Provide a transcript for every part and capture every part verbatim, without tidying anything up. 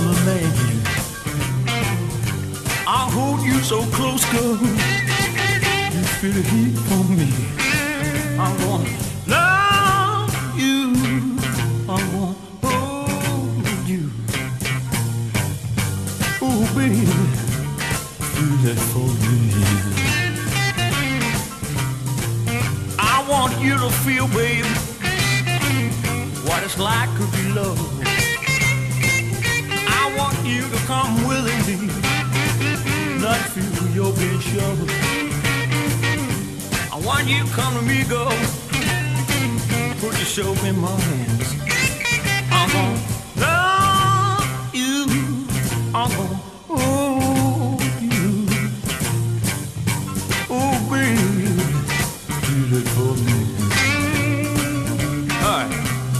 a man. I'll hold you so close, girl. You feel the heat from me. I'm gonna love you. I'm gonna hold you. Oh, baby, do that for me. I want you to feel, baby, what it's like to be loved. I want you to come willingly, not feel you're being shoved. I want you to come to me, go. Put yourself in my hands. I'm gonna love you. I'm gonna hold you. Oh, baby, do that for me. All right.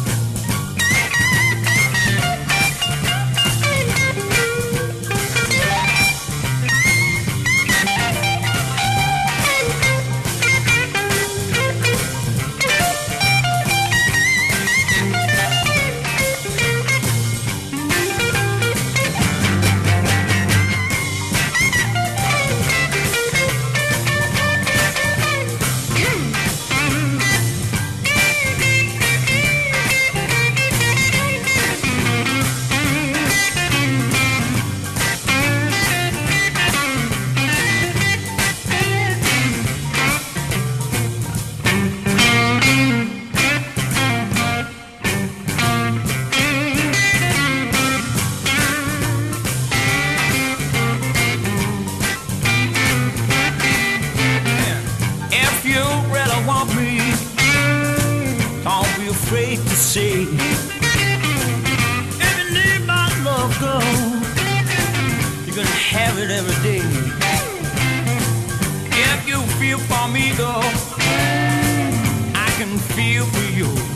Afraid to say, if you need my love, girl, you're gonna have it every day. If you feel for me, girl, I can feel for you.